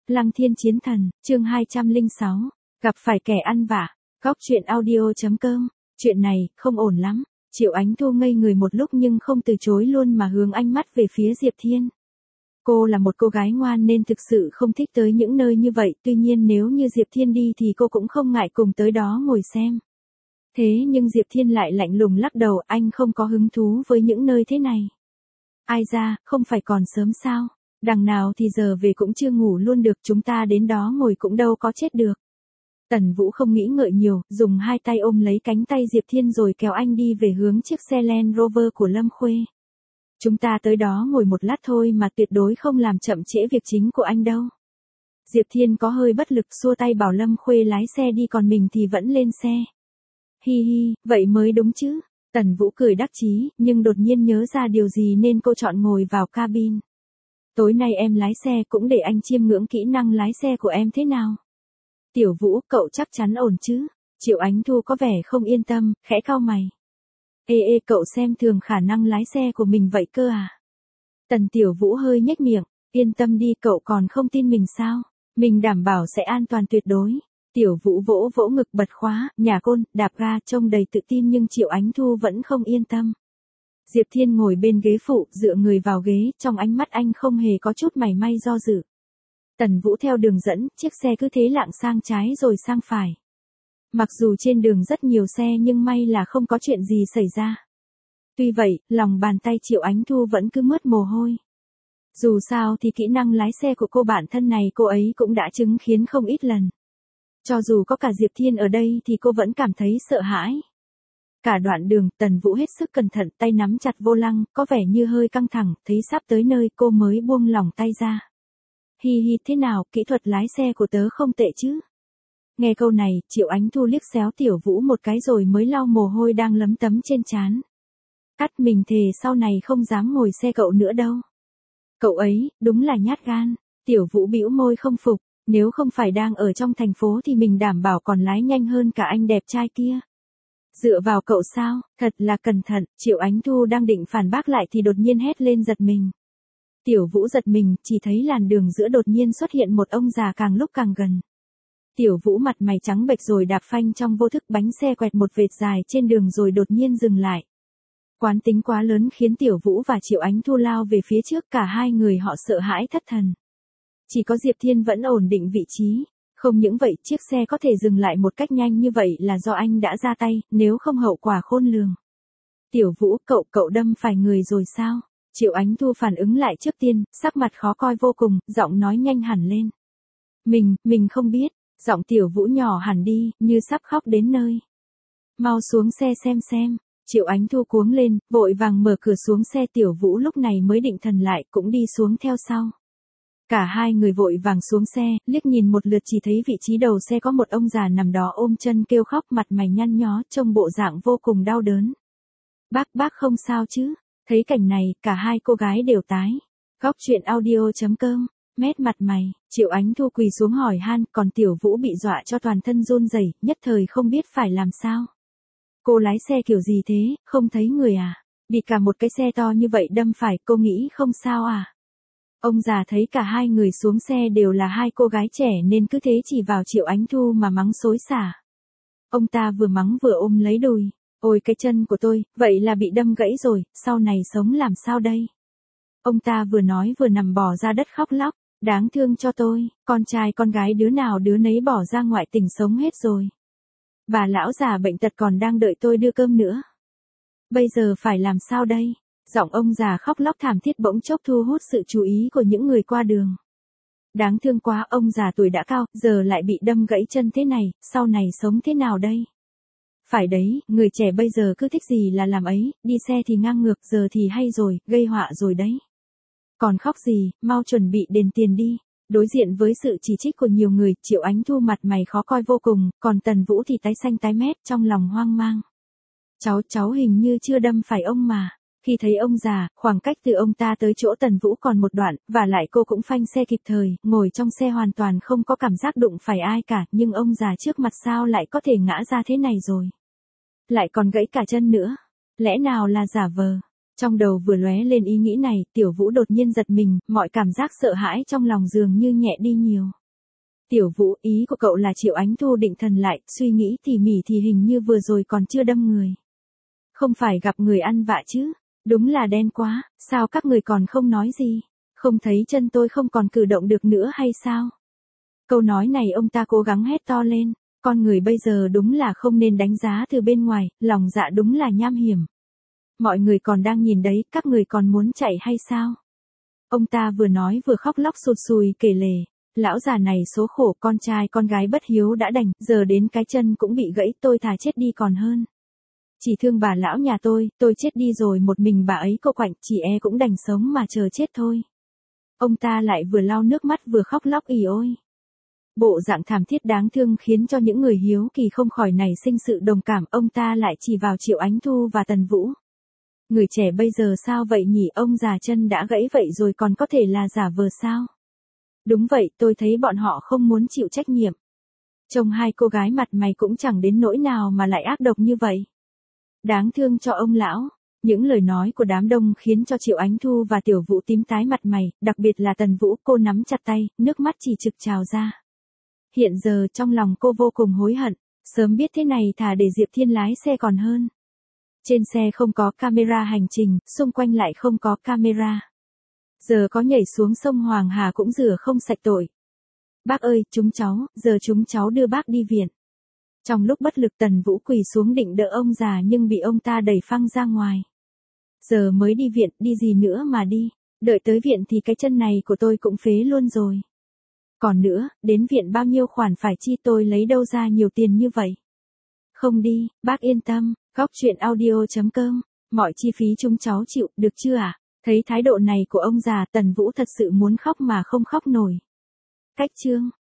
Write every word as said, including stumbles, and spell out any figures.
Lăng Thiên Chiến Thần, chương hai trăm lẻ sáu, gặp phải kẻ ăn vạ. Góc truyện audio.com, chuyện này, không ổn lắm. Triệu Ánh Thu ngây người một lúc nhưng không từ chối luôn mà hướng ánh mắt về phía Diệp Thiên. Cô là một cô gái ngoan nên thực sự không thích tới những nơi như vậy, tuy nhiên nếu như Diệp Thiên đi thì cô cũng không ngại cùng tới đó ngồi xem. Thế nhưng Diệp Thiên lại lạnh lùng lắc đầu, anh không có hứng thú với những nơi thế này. Ai ra, không phải còn sớm sao? Đằng nào thì giờ về cũng chưa ngủ luôn được, chúng ta đến đó ngồi cũng đâu có chết được. Tần Vũ không nghĩ ngợi nhiều, dùng hai tay ôm lấy cánh tay Diệp Thiên rồi kéo anh đi về hướng chiếc xe Land Rover của Lâm Khuê. Chúng ta tới đó ngồi một lát thôi mà tuyệt đối không làm chậm trễ việc chính của anh đâu. Diệp Thiên có hơi bất lực xua tay bảo Lâm Khuê lái xe đi, còn mình thì vẫn lên xe. Hi hi, vậy mới đúng chứ. Tần Vũ cười đắc chí, nhưng đột nhiên nhớ ra điều gì nên cô chọn ngồi vào cabin. Tối nay em lái xe cũng để anh chiêm ngưỡng kỹ năng lái xe của em thế nào. Tiểu Vũ, cậu chắc chắn ổn chứ? Triệu Ánh Thu có vẻ không yên tâm, khẽ cau mày. Ê ê, cậu xem thường khả năng lái xe của mình vậy cơ à? Tần Tiểu Vũ hơi nhếch miệng, yên tâm đi, cậu còn không tin mình sao? Mình đảm bảo sẽ an toàn tuyệt đối. Tiểu Vũ vỗ vỗ ngực bật khóa, nhả côn, đạp ga, trông đầy tự tin nhưng Triệu Ánh Thu vẫn không yên tâm. Diệp Thiên ngồi bên ghế phụ, dựa người vào ghế, trong ánh mắt anh không hề có chút mảy may do dự. Tần Vũ theo đường dẫn, chiếc xe cứ thế lạng sang trái rồi sang phải. Mặc dù trên đường rất nhiều xe nhưng may là không có chuyện gì xảy ra. Tuy vậy, lòng bàn tay Triệu Ánh Thu vẫn cứ mướt mồ hôi. Dù sao thì kỹ năng lái xe của cô bạn thân này cô ấy cũng đã chứng kiến không ít lần. Cho dù có cả Diệp Thiên ở đây thì cô vẫn cảm thấy sợ hãi. Cả đoạn đường, Tần Vũ hết sức cẩn thận, tay nắm chặt vô lăng, có vẻ như hơi căng thẳng, thấy sắp tới nơi cô mới buông lỏng tay ra. Hi hi, thế nào, kỹ thuật lái xe của tớ không tệ chứ? Nghe câu này, Triệu Ánh Thu liếc xéo Tiểu Vũ một cái rồi mới lau mồ hôi đang lấm tấm trên trán. Cắt, mình thề sau này không dám ngồi xe cậu nữa đâu. Cậu ấy, đúng là nhát gan. Tiểu Vũ bĩu môi không phục, nếu không phải đang ở trong thành phố thì mình đảm bảo còn lái nhanh hơn cả anh đẹp trai kia. Dựa vào cậu sao, thật là cẩn thận. Triệu Ánh Thu đang định phản bác lại thì đột nhiên hét lên giật mình. Tiểu Vũ giật mình, chỉ thấy làn đường giữa đột nhiên xuất hiện một ông già càng lúc càng gần. Tiểu Vũ mặt mày trắng bệch rồi đạp phanh trong vô thức, bánh xe quẹt một vệt dài trên đường rồi đột nhiên dừng lại. Quán tính quá lớn khiến Tiểu Vũ và Triệu Ánh Thu lao về phía trước, cả hai người họ sợ hãi thất thần. Chỉ có Diệp Thiên vẫn ổn định vị trí. Không những vậy, chiếc xe có thể dừng lại một cách nhanh như vậy là do anh đã ra tay, nếu không hậu quả khôn lường. Tiểu Vũ, cậu, cậu đâm phải người rồi sao? Triệu Ánh Thu phản ứng lại trước tiên, sắc mặt khó coi vô cùng, giọng nói nhanh hẳn lên. Mình, mình không biết, giọng Tiểu Vũ nhỏ hẳn đi, như sắp khóc đến nơi. Mau xuống xe xem xem. Triệu Ánh Thu cuống lên, vội vàng mở cửa xuống xe. Tiểu Vũ lúc này mới định thần lại, cũng đi xuống theo sau. Cả hai người vội vàng xuống xe, liếc nhìn một lượt chỉ thấy vị trí đầu xe có một ông già nằm đó ôm chân kêu khóc, mặt mày nhăn nhó, trông bộ dạng vô cùng đau đớn. Bác, bác không sao chứ? Thấy cảnh này, cả hai cô gái đều tái. Góc truyện audio.com, mét mặt mày, Triệu Ánh Thu quỳ xuống hỏi han, còn Tiểu Vũ bị dọa cho toàn thân run rẩy, nhất thời không biết phải làm sao. Cô lái xe kiểu gì thế, không thấy người à? Bị cả một cái xe to như vậy đâm phải, cô nghĩ không sao à? Ông già thấy cả hai người xuống xe đều là hai cô gái trẻ nên cứ thế chỉ vào Triệu Ánh Thu mà mắng xối xả. Ông ta vừa mắng vừa ôm lấy đùi. Ôi cái chân của tôi, vậy là bị đâm gãy rồi, sau này sống làm sao đây? Ông ta vừa nói vừa nằm bò ra đất khóc lóc. Đáng thương cho tôi, con trai con gái đứa nào đứa nấy bỏ ra ngoại tình sống hết rồi. Bà lão già bệnh tật còn đang đợi tôi đưa cơm nữa. Bây giờ phải làm sao đây? Giọng ông già khóc lóc thảm thiết bỗng chốc thu hút sự chú ý của những người qua đường. Đáng thương quá, ông già tuổi đã cao, giờ lại bị đâm gãy chân thế này, sau này sống thế nào đây? Phải đấy, người trẻ bây giờ cứ thích gì là làm ấy, đi xe thì ngang ngược, giờ thì hay rồi, gây họa rồi đấy. Còn khóc gì, mau chuẩn bị đền tiền đi. Đối diện với sự chỉ trích của nhiều người, Triệu Ánh Thu mặt mày khó coi vô cùng, còn Tần Vũ thì tái xanh tái mét, trong lòng hoang mang. Cháu, cháu hình như chưa đâm phải ông mà. Khi thấy ông già, khoảng cách từ ông ta tới chỗ Tần Vũ còn một đoạn, và lại cô cũng phanh xe kịp thời, ngồi trong xe hoàn toàn không có cảm giác đụng phải ai cả, nhưng ông già trước mặt sao lại có thể ngã ra thế này rồi. Lại còn gãy cả chân nữa. Lẽ nào là giả vờ? Trong đầu vừa lóe lên ý nghĩ này, Tiểu Vũ đột nhiên giật mình, mọi cảm giác sợ hãi trong lòng dường như nhẹ đi nhiều. Tiểu Vũ, ý của cậu là Triệu Ánh Thu định thần lại, suy nghĩ tỉ mỉ thì hình như vừa rồi còn chưa đâm người. Không phải gặp người ăn vạ chứ, đúng là đen quá, sao các người còn không nói gì, không thấy chân tôi không còn cử động được nữa hay sao? Câu nói này ông ta cố gắng hét to lên, con người bây giờ đúng là không nên đánh giá từ bên ngoài, lòng dạ đúng là nham hiểm. Mọi người còn đang nhìn đấy, các người còn muốn chạy hay sao? Ông ta vừa nói vừa khóc lóc sụt sùi kể lể, lão già này số khổ, con trai con gái bất hiếu đã đành, giờ đến cái chân cũng bị gãy, tôi thà chết đi còn hơn. Chỉ thương bà lão nhà tôi, tôi chết đi rồi một mình bà ấy cô quạnh, chỉ e cũng đành sống mà chờ chết thôi. Ông ta lại vừa lau nước mắt vừa khóc lóc ỉ ôi. Bộ dạng thảm thiết đáng thương khiến cho những người hiếu kỳ không khỏi nảy sinh sự đồng cảm, ông ta lại chỉ vào Triệu Ánh Thu và Tần Vũ. Người trẻ bây giờ sao vậy nhỉ, ông già chân đã gãy vậy rồi còn có thể là giả vờ sao? Đúng vậy, tôi thấy bọn họ không muốn chịu trách nhiệm. Trông hai cô gái mặt mày cũng chẳng đến nỗi nào mà lại ác độc như vậy. Đáng thương cho ông lão. Những lời nói của đám đông khiến cho Triệu Ánh Thu và Tiểu Vũ tím tái mặt mày, đặc biệt là Tần Vũ, cô nắm chặt tay, nước mắt chỉ trực trào ra. Hiện giờ trong lòng cô vô cùng hối hận, sớm biết thế này thà để Diệp Thiên lái xe còn hơn. Trên xe không có camera hành trình, xung quanh lại không có camera. Giờ có nhảy xuống sông Hoàng Hà cũng rửa không sạch tội. Bác ơi, chúng cháu, giờ chúng cháu đưa bác đi viện. Trong lúc bất lực Tần Vũ quỳ xuống định đỡ ông già nhưng bị ông ta đẩy phăng ra ngoài. Giờ mới đi viện, đi gì nữa mà đi, đợi tới viện thì cái chân này của tôi cũng phế luôn rồi. Còn nữa, đến viện bao nhiêu khoản phải chi, tôi lấy đâu ra nhiều tiền như vậy. Không đi, bác yên tâm, góc truyện audio chấm com, mọi chi phí chúng cháu chịu, được chưa ạ? À? Thấy thái độ này của ông già, Tần Vũ thật sự muốn khóc mà không khóc nổi. Cách chương